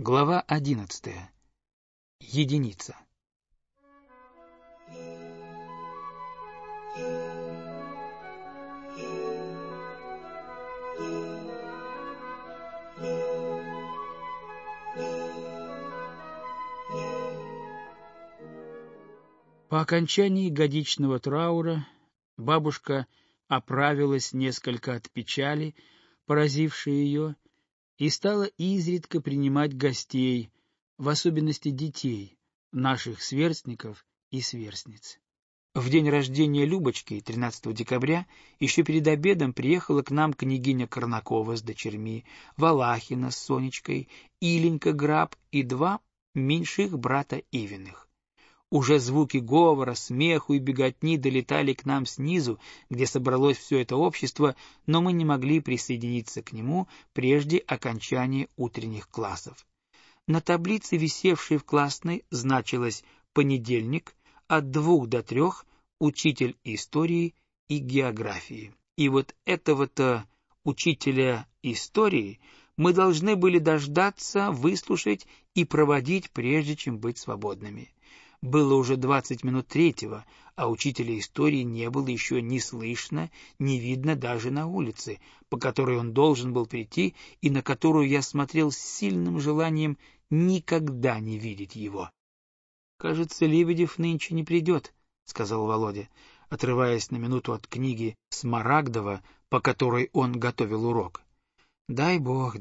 Глава 11. Единица. По окончании годичного траура бабушка оправилась несколько от печали, поразившей ее, и стала изредка принимать гостей, в особенности детей, наших сверстников и сверстниц. В день рождения Любочки, 13 декабря, еще перед обедом приехала к нам княгиня Корнакова с дочерьми, Валахина с Сонечкой, Иленька Граб и два меньших брата Ивиных. Уже звуки говора, смеху и беготни долетали к нам снизу, где собралось все это общество, но мы не могли присоединиться к нему прежде окончания утренних классов. На таблице, висевшей в классной, значилось «понедельник» от 2 до 3 учитель истории и географии. И вот этого-то учителя истории мы должны были дождаться, выслушать и проводить, прежде чем быть свободными. Было уже 20 минут 3, а учителя истории не было еще ни слышно, ни видно даже на улице, по которой он должен был прийти и на которую я смотрел с сильным желанием никогда не видеть его. — Кажется, Лебедев нынче не придет, — сказал Володя, отрываясь на минуту от книги Смарагдова, по которой он готовил урок. — Дай бог,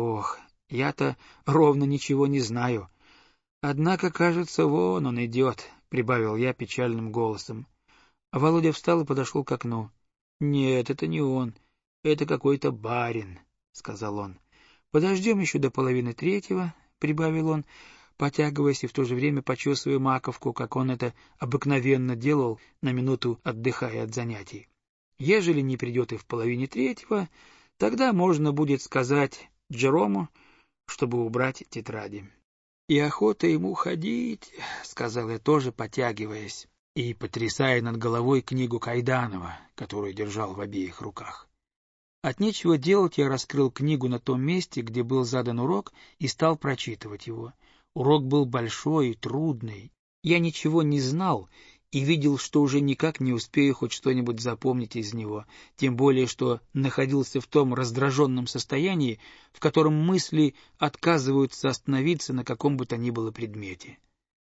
я-то ровно ничего не знаю. Однако, кажется, вон он идет, — прибавил я печальным голосом. Володя встал и подошел к окну. — Нет, это не он, это какой-то барин, — сказал он. — Подождем еще до 2:30, — прибавил он, потягиваясь и в то же время почесывая маковку, как он это обыкновенно делал, на минуту отдыхая от занятий. Ежели не придет и в 2:30, тогда можно будет сказать Джерому, чтобы убрать тетради. — И охота ему ходить, — сказал я тоже, потягиваясь и потрясая над головой книгу Кайданова, которую держал в обеих руках. От нечего делать я раскрыл книгу на том месте, где был задан урок, и стал прочитывать его. Урок был большой и трудный. Я ничего не знал и видел, что уже никак не успею хоть что-нибудь запомнить из него, тем более что находился в том раздраженном состоянии, в котором мысли отказываются остановиться на каком бы то ни было предмете.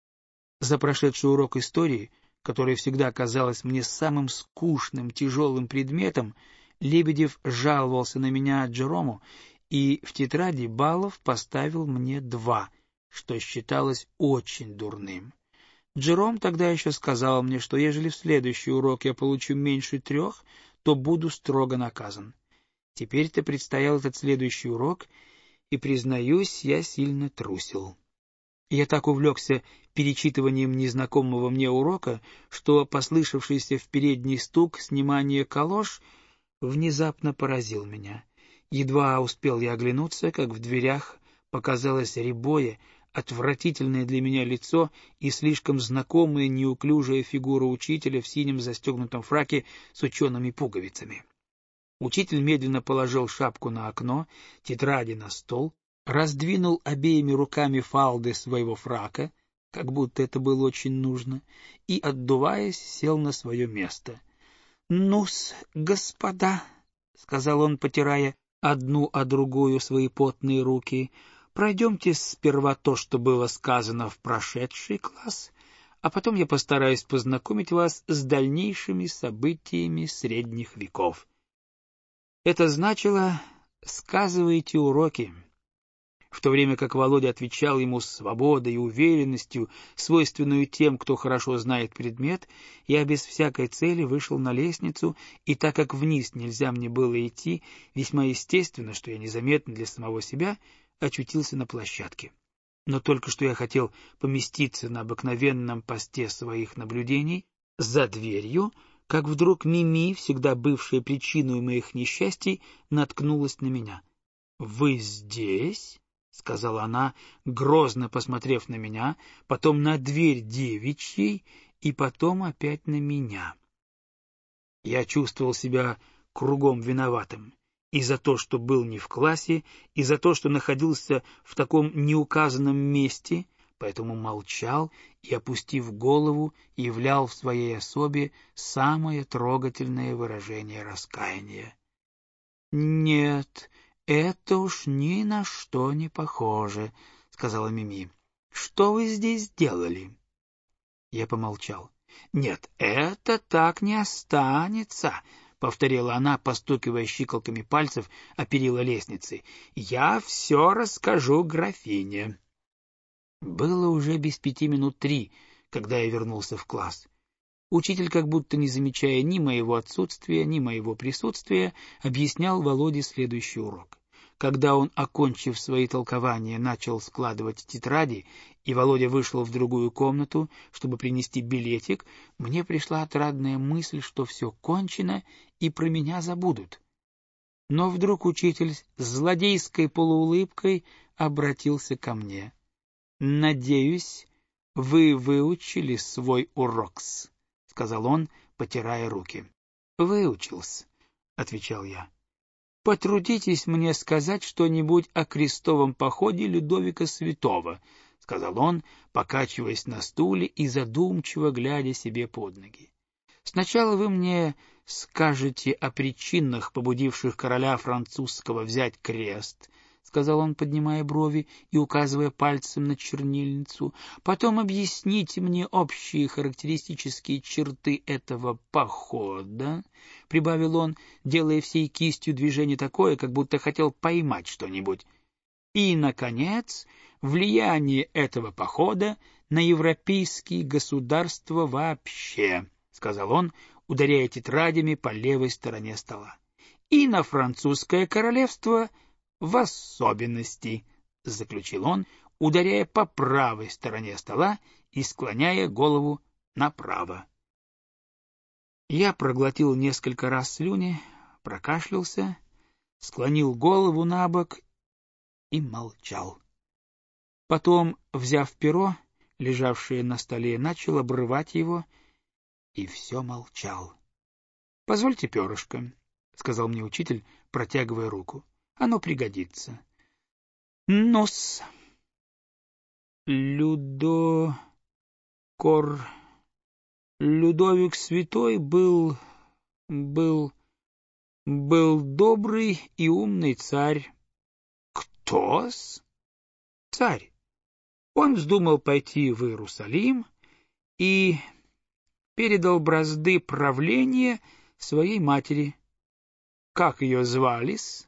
За прошедший урок истории, который всегда казалось мне самым скучным, тяжелым предметом, Лебедев жаловался на меня Джерому и в тетради баллов поставил мне 2, что считалось очень дурным. Джером тогда еще сказал мне, что ежели в следующий урок я получу меньше 3, то буду строго наказан. Теперь-то предстоял этот следующий урок, и, признаюсь, я сильно трусил. Я так увлекся перечитыванием незнакомого мне урока, что послышавшийся в передний стук снимания калош внезапно поразил меня. Едва успел я оглянуться, как в дверях показалось рябое, отвратительное для меня лицо и слишком знакомая неуклюжая фигура учителя в синем застегнутом фраке с учеными пуговицами. Учитель медленно положил шапку на окно, тетради на стол, раздвинул обеими руками фалды своего фрака, как будто это было очень нужно, и, отдуваясь, сел на свое место. — Ну-с, господа, — сказал он, потирая одну о другую свои потные руки, — пройдемте сперва то, что было сказано в прошедший класс, а потом я постараюсь познакомить вас с дальнейшими событиями средних веков. Это значило «сказывайте уроки». В то время как Володя отвечал ему с свободой и уверенностью, свойственную тем, кто хорошо знает предмет, я без всякой цели вышел на лестницу, и так как вниз нельзя мне было идти, весьма естественно, что я незаметно для самого себя очутился на площадке. Но только что я хотел поместиться на обыкновенном посте своих наблюдений за дверью, как вдруг Мими, всегда бывшая причиной моих несчастий, наткнулась на меня. — Вы здесь? — сказала она, грозно посмотрев на меня, потом на дверь девичьей и потом опять на меня. Я чувствовал себя кругом виноватым. и за то, что был не в классе, и за то, что находился в таком неуказанном месте, поэтому молчал и, опустив голову, являл в своей особе самое трогательное выражение раскаяния. «Нет, это уж ни на что не похоже», — сказала Мими. «Что вы здесь делали?» Я помолчал. «Нет, это так не останется», — повторила она, постукивая щиколками пальцев о перила лестницы. «Я все расскажу графине». Было уже без 3:05, когда я вернулся в класс. Учитель, как будто не замечая ни моего отсутствия, ни моего присутствия, объяснял Володе следующий урок. Когда он, окончив свои толкования, начал складывать тетради, и Володя вышел в другую комнату, чтобы принести билетик, мне пришла отрадная мысль, что все кончено и про меня забудут. Но вдруг учитель с злодейской полуулыбкой обратился ко мне. «Надеюсь, вы выучили свой урок-с», — сказал он, потирая руки. «Выучился», — отвечал я. «Потрудитесь мне сказать что-нибудь о крестовом походе Людовика Святого», — сказал он, покачиваясь на стуле и задумчиво глядя себе под ноги. «Сначала вы мне скажете о причинах, побудивших короля французского взять крест», — сказал он, поднимая брови и указывая пальцем на чернильницу. «Потом объясните мне общие характеристические черты этого похода», — прибавил он, делая всей кистью движение такое, как будто хотел поймать что-нибудь. «И, наконец, влияние этого похода на европейские государства вообще», — сказал он, ударяя тетрадями по левой стороне стола. «И на французское королевство в особенности», — заключил он, ударяя по правой стороне стола и склоняя голову направо. Я проглотил несколько раз слюни, прокашлялся, склонил голову на бок и молчал. Потом, взяв перо, лежавшее на столе, начал обрывать его, и все молчал. — Позвольте перышко, — сказал мне учитель, протягивая руку. — Оно пригодится. — Ну-с. Людовик Святой был добрый и умный царь. — Кто-с? — Царь. Он вздумал пойти в Иерусалим и передал бразды правления своей матери. Как ее звали-с?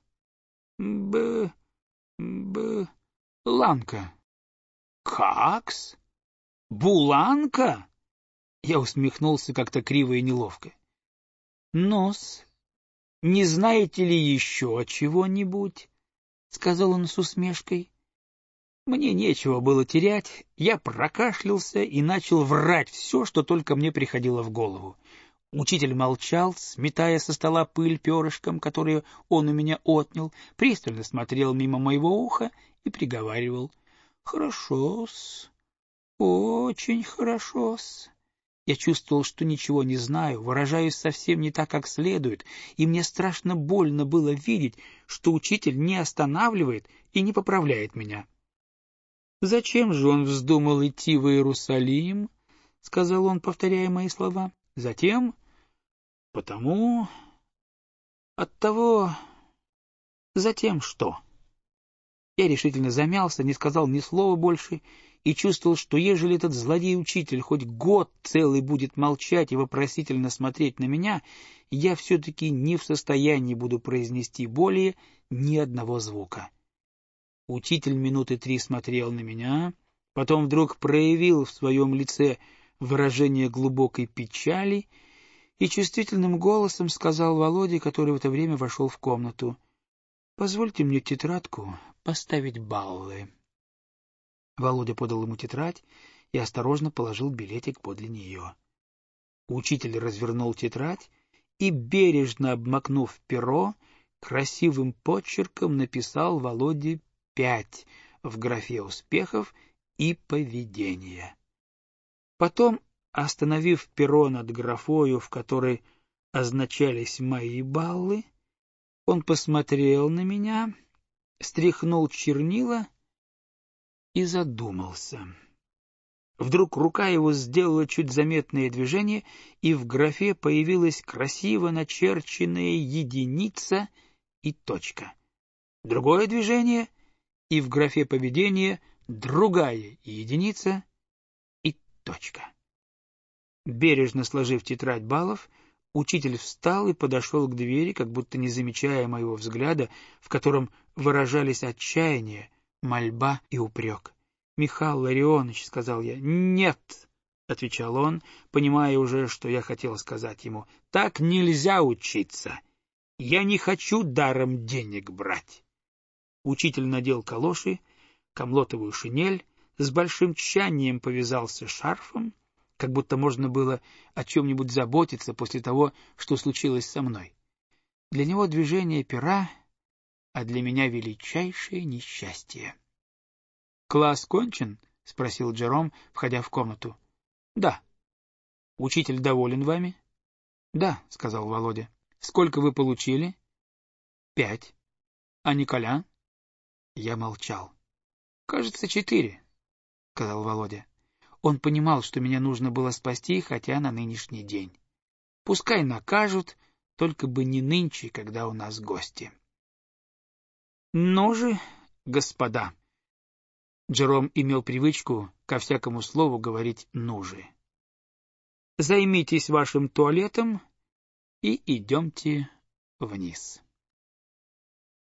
Ланка. Как-с? Буланка? Я усмехнулся как-то криво и неловко. Ну-с, не знаете ли еще чего-нибудь? — сказал он с усмешкой. Мне нечего было терять, я прокашлялся и начал врать все, что только мне приходило в голову. Учитель молчал, сметая со стола пыль перышком, которую он у меня отнял, пристально смотрел мимо моего уха и приговаривал: «Хорошо-с, очень хорошо-с». Я чувствовал, что ничего не знаю, выражаюсь совсем не так, как следует, и мне страшно больно было видеть, что учитель не останавливает и не поправляет меня. «Зачем же он вздумал идти в Иерусалим?» — сказал он, повторяя мои слова. «Затем, потому, оттого, затем что?» Я решительно замялся, не сказал ни слова больше и чувствовал, что ежели этот злодей-учитель хоть год целый будет молчать и вопросительно смотреть на меня, я все-таки не в состоянии буду произнести более ни одного звука. Учитель минуты 3 смотрел на меня, потом вдруг проявил в своем лице выражение глубокой печали и чувствительным голосом сказал Володе, который в это время вошел в комнату: «Позвольте мне тетрадку поставить баллы». Володя подал ему тетрадь и осторожно положил билетик подле нее. Учитель развернул тетрадь и, бережно обмакнув перо, красивым почерком написал Володе 5 в графе успехов и поведения. Потом, остановив перо над графою, в которой означались мои баллы, Он посмотрел на меня, стряхнул чернила и задумался. Вдруг рука его сделала чуть заметное движение, и в графе появилась красиво начерченная единица и точка. Другое движение, и в графе поведения другая единица и точка. Бережно сложив тетрадь баллов, учитель встал и подошел к двери, как будто не замечая моего взгляда, в котором выражались отчаяние, мольба и упрек. — Михаил Ларионович, — сказал я. — Нет, — отвечал он, понимая уже, что я хотел сказать ему. — Так нельзя учиться. Я не хочу даром денег брать. Учитель надел калоши, комлотовую шинель, с большим тщанием повязался шарфом, как будто можно было о чем-нибудь заботиться после того, что случилось со мной. Для него движение пера, а для меня величайшее несчастье. — Класс кончен? — спросил Джером, входя в комнату. — Да. — Учитель доволен вами? — Да, — сказал Володя. — Сколько вы получили? — 5. — А Николя? Я молчал. — Кажется, 4, — сказал Володя. Он понимал, что меня нужно было спасти, хотя на нынешний день. Пускай накажут, только бы не нынче, когда у нас гости. — Ну же, господа! Джером имел привычку ко всякому слову говорить «ну же». Займитесь вашим туалетом и идемте вниз.